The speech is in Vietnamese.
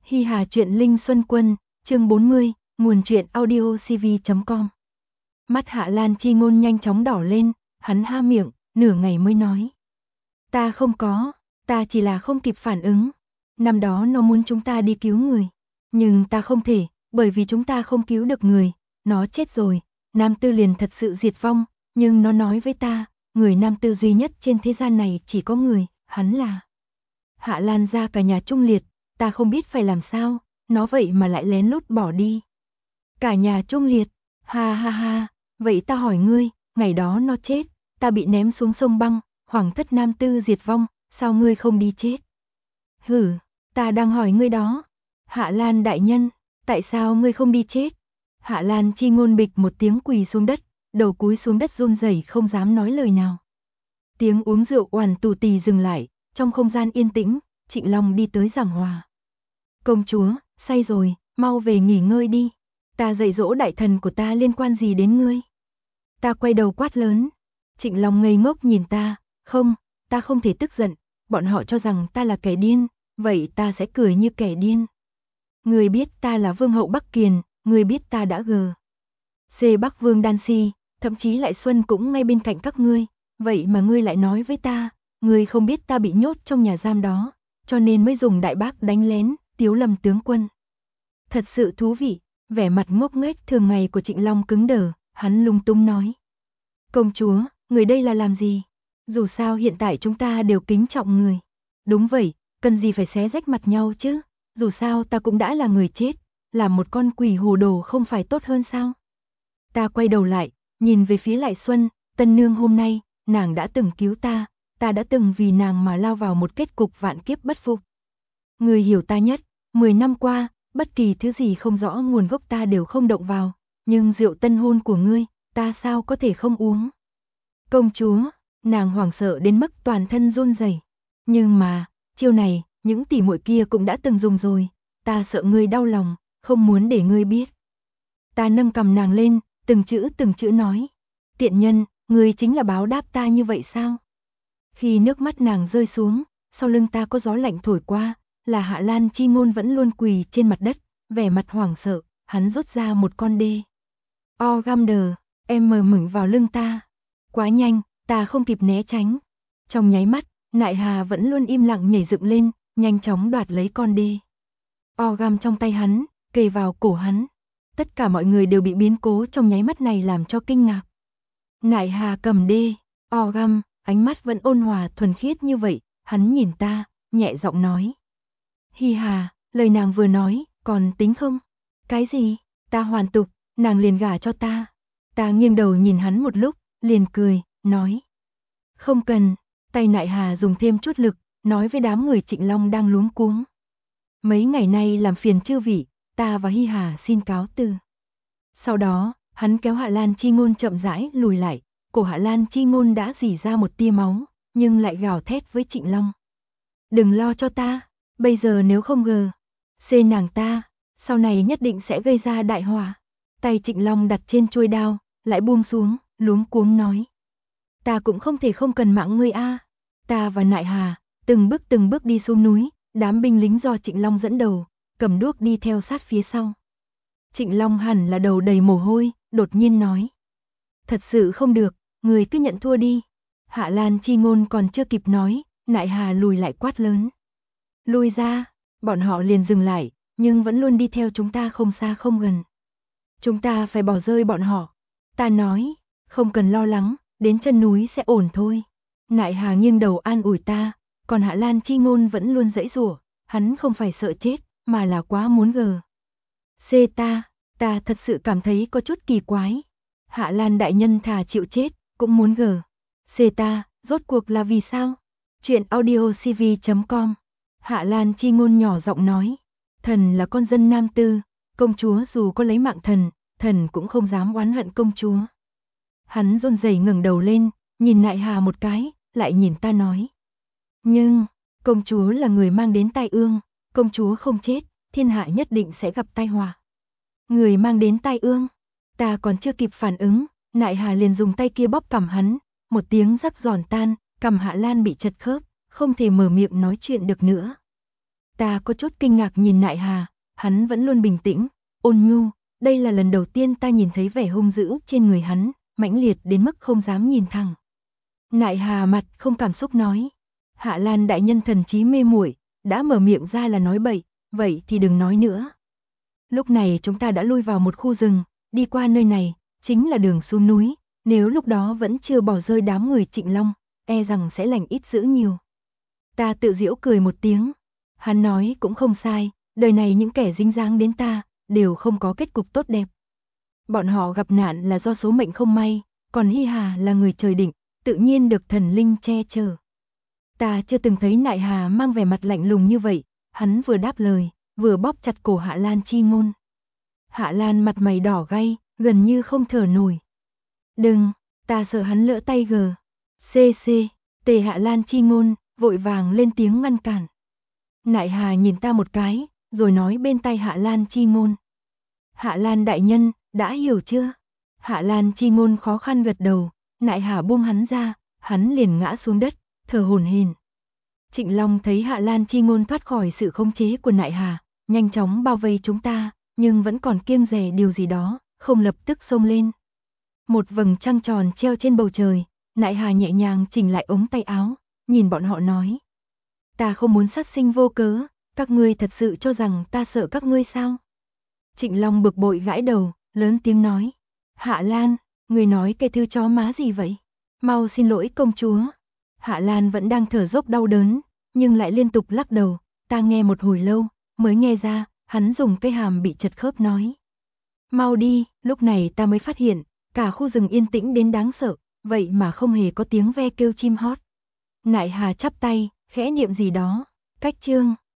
Hi Hà truyện Linh Xuân Quân, chương 40, nguồn truyện audio cv.com. Mắt Hạ Lan Chi Ngôn nhanh chóng đỏ lên, hắn há miệng, nửa ngày mới nói. Ta không có, ta chỉ là không kịp phản ứng. Năm đó nó muốn chúng ta đi cứu người, nhưng ta không thể, bởi vì chúng ta không cứu được người, nó chết rồi, Nam Tư liền thật sự diệt vong, nhưng nó nói với ta, người Nam Tư duy nhất trên thế gian này chỉ có người, hắn là Hạ Lan gia cả nhà trung liệt. Ta không biết phải làm sao, nó vậy mà lại lén lút bỏ đi. Cả nhà trung liệt, ha ha ha, vậy ta hỏi ngươi, ngày đó nó chết, ta bị ném xuống sông băng, hoàng thất Nam Tư diệt vong, sao ngươi không đi chết? Hử, ta đang hỏi ngươi đó. Hạ Lan đại nhân, tại sao ngươi không đi chết? Hạ Lan Chi Ngôn bịch một tiếng quỳ xuống đất, đầu cúi xuống đất run rẩy không dám nói lời nào. Tiếng uống rượu oàn tù tì dừng lại, trong không gian yên tĩnh, Trịnh Long đi tới giảng hòa. Công chúa, say rồi, mau về nghỉ ngơi đi. Ta dạy dỗ đại thần của ta liên quan gì đến ngươi? Ta quay đầu quát lớn. Trịnh Long ngây ngốc nhìn ta. Không, ta không thể tức giận. Bọn họ cho rằng ta là kẻ điên, vậy ta sẽ cười như kẻ điên. Ngươi biết ta là vương hậu Bắc Kiền, ngươi biết ta đã C Bắc Vương Đan Si, thậm chí lại Xuân cũng ngay bên cạnh các ngươi. Vậy mà ngươi lại nói với ta, ngươi không biết ta bị nhốt trong nhà giam đó, cho nên mới dùng đại bác đánh lén. Tiếu Lâm tướng quân. Thật sự thú vị, vẻ mặt ngốc nghếch thường ngày của Trịnh Long cứng đờ, hắn lung tung nói. Công chúa, người đây là làm gì? Dù sao hiện tại chúng ta đều kính trọng người. Đúng vậy, cần gì phải xé rách mặt nhau chứ? Dù sao ta cũng đã là người chết, làm một con quỷ hồ đồ không phải tốt hơn sao? Ta quay đầu lại, nhìn về phía Lại Xuân, tân nương hôm nay, nàng đã từng cứu ta đã từng vì nàng mà lao vào một kết cục vạn kiếp bất phục. Người hiểu ta nhất. 10 năm qua, bất kỳ thứ gì không rõ nguồn gốc ta đều không động vào, nhưng rượu tân hôn của ngươi, ta sao có thể không uống? Công chúa, nàng hoảng sợ đến mức toàn thân run rẩy. Nhưng mà, chiêu này, những tỷ muội kia cũng đã từng dùng rồi, ta sợ ngươi đau lòng, không muốn để ngươi biết. Ta nâng cầm nàng lên, từng chữ nói. Tiện nhân, ngươi chính là báo đáp ta như vậy sao? Khi nước mắt nàng rơi xuống, sau lưng ta có gió lạnh thổi qua. Là Hạ Lan Chi Ngôn vẫn luôn quỳ trên mặt đất, vẻ mặt hoảng sợ, hắn rút ra một con đê. Gander, em mờ mửng vào lưng ta. Quá nhanh, ta không kịp né tránh. Trong nháy mắt, Nại Hà vẫn luôn im lặng nhảy dựng lên, nhanh chóng đoạt lấy con đê. Gam trong tay hắn, kề vào cổ hắn. Tất cả mọi người đều bị biến cố trong nháy mắt này làm cho kinh ngạc. Nại Hà cầm đê, Gam, ánh mắt vẫn ôn hòa thuần khiết như vậy, hắn nhìn ta, nhẹ giọng nói. Hi Hà, lời nàng vừa nói, còn tính không? Cái gì? Ta hoàn tục, nàng liền gả cho ta. Ta nghiêng đầu nhìn hắn một lúc, liền cười, nói. Không cần, tay Nại Hà dùng thêm chút lực, nói với đám người Trịnh Long đang luống cuống. Mấy ngày nay làm phiền chư vị, ta và Hi Hà xin cáo từ. Sau đó, hắn kéo Hạ Lan Chi Ngôn chậm rãi lùi lại, cổ Hạ Lan Chi Ngôn đã rỉ ra một tia máu, nhưng lại gào thét với Trịnh Long. Đừng lo cho ta. Bây giờ nếu không C nàng ta, sau này nhất định sẽ gây ra đại họa. Tay Trịnh Long đặt trên chuôi đao, lại buông xuống, luống cuống nói. Ta cũng không thể không cần mạng ngươi a. Ta và Nại Hà, từng bước đi xuống núi, đám binh lính do Trịnh Long dẫn đầu, cầm đuốc đi theo sát phía sau. Trịnh Long hẳn là đầu đầy mồ hôi, đột nhiên nói. Thật sự không được, người cứ nhận thua đi. Hạ Lan Chi Ngôn còn chưa kịp nói, Nại Hà lùi lại quát lớn. Lui ra, bọn họ liền dừng lại, nhưng vẫn luôn đi theo chúng ta không xa không gần. Chúng ta phải bỏ rơi bọn họ. Ta nói, không cần lo lắng, đến chân núi sẽ ổn thôi. Nại Hà nghiêng đầu an ủi ta, còn Hạ Lan Chi Ngôn vẫn luôn giãy giụa, hắn không phải sợ chết, mà là quá muốn C ta thật sự cảm thấy có chút kỳ quái. Hạ Lan đại nhân thà chịu chết, cũng muốn C ta, rốt cuộc là vì sao? Chuyện audio cv.com. Hạ Lan Chi Ngôn nhỏ giọng nói, thần là con dân Nam Tư, công chúa dù có lấy mạng thần cũng không dám oán hận công chúa. Hắn run rẩy ngẩng đầu lên, nhìn Nại Hà một cái, lại nhìn ta nói. Nhưng, công chúa là người mang đến tai ương, công chúa không chết, thiên hạ nhất định sẽ gặp tai họa. Người mang đến tai ương, ta còn chưa kịp phản ứng, Nại Hà liền dùng tay kia bóp cằm hắn, một tiếng rắc giòn tan, cằm Hạ Lan bị chật khớp, không thể mở miệng nói chuyện được nữa. Ta có chút kinh ngạc nhìn Nại Hà, hắn vẫn luôn bình tĩnh, ôn nhu, đây là lần đầu tiên ta nhìn thấy vẻ hung dữ trên người hắn, mãnh liệt đến mức không dám nhìn thẳng. Nại Hà mặt không cảm xúc nói, Hạ Lan đại nhân thần trí mê muội, đã mở miệng ra là nói bậy, vậy thì đừng nói nữa. Lúc này chúng ta đã lui vào một khu rừng, đi qua nơi này, chính là đường xuống núi, nếu lúc đó vẫn chưa bỏ rơi đám người Trịnh Long, e rằng sẽ lành ít dữ nhiều. Ta tự giễu cười một tiếng, hắn nói cũng không sai, đời này những kẻ dính dáng đến ta, đều không có kết cục tốt đẹp. Bọn họ gặp nạn là do số mệnh không may, còn Hi Hà là người trời định, tự nhiên được thần linh che chở. Ta chưa từng thấy Nại Hà mang vẻ mặt lạnh lùng như vậy, hắn vừa đáp lời, vừa bóp chặt cổ Hạ Lan Chi Ngôn. Hạ Lan mặt mày đỏ gay, gần như không thở nổi. Đừng, ta sợ hắn lỡ tay gờ. Tề Hạ Lan Chi Ngôn, vội vàng lên tiếng ngăn cản. Nại Hà nhìn ta một cái, rồi nói bên tai Hạ Lan Chi Ngôn. Hạ Lan đại nhân, đã hiểu chưa? Hạ Lan Chi Ngôn khó khăn gật đầu, Nại Hà buông hắn ra, hắn liền ngã xuống đất, thở hổn hển. Trịnh Long thấy Hạ Lan Chi Ngôn thoát khỏi sự khống chế của Nại Hà, nhanh chóng bao vây chúng ta, nhưng vẫn còn kiêng dè điều gì đó, không lập tức xông lên. Một vầng trăng tròn treo trên bầu trời, Nại Hà nhẹ nhàng chỉnh lại ống tay áo, nhìn bọn họ nói. Ta không muốn sát sinh vô cớ, các ngươi thật sự cho rằng ta sợ các ngươi sao? Trịnh Long bực bội gãi đầu, lớn tiếng nói. Hạ Lan, người nói cái thư chó má gì vậy? Mau xin lỗi công chúa. Hạ Lan vẫn đang thở dốc đau đớn, nhưng lại liên tục lắc đầu, ta nghe một hồi lâu, mới nghe ra, hắn dùng cây hàm bị chật khớp nói. Mau đi, lúc này ta mới phát hiện, cả khu rừng yên tĩnh đến đáng sợ, vậy mà không hề có tiếng ve kêu chim hót. Nại Hà chắp tay, khẽ niệm gì đó, cách chương.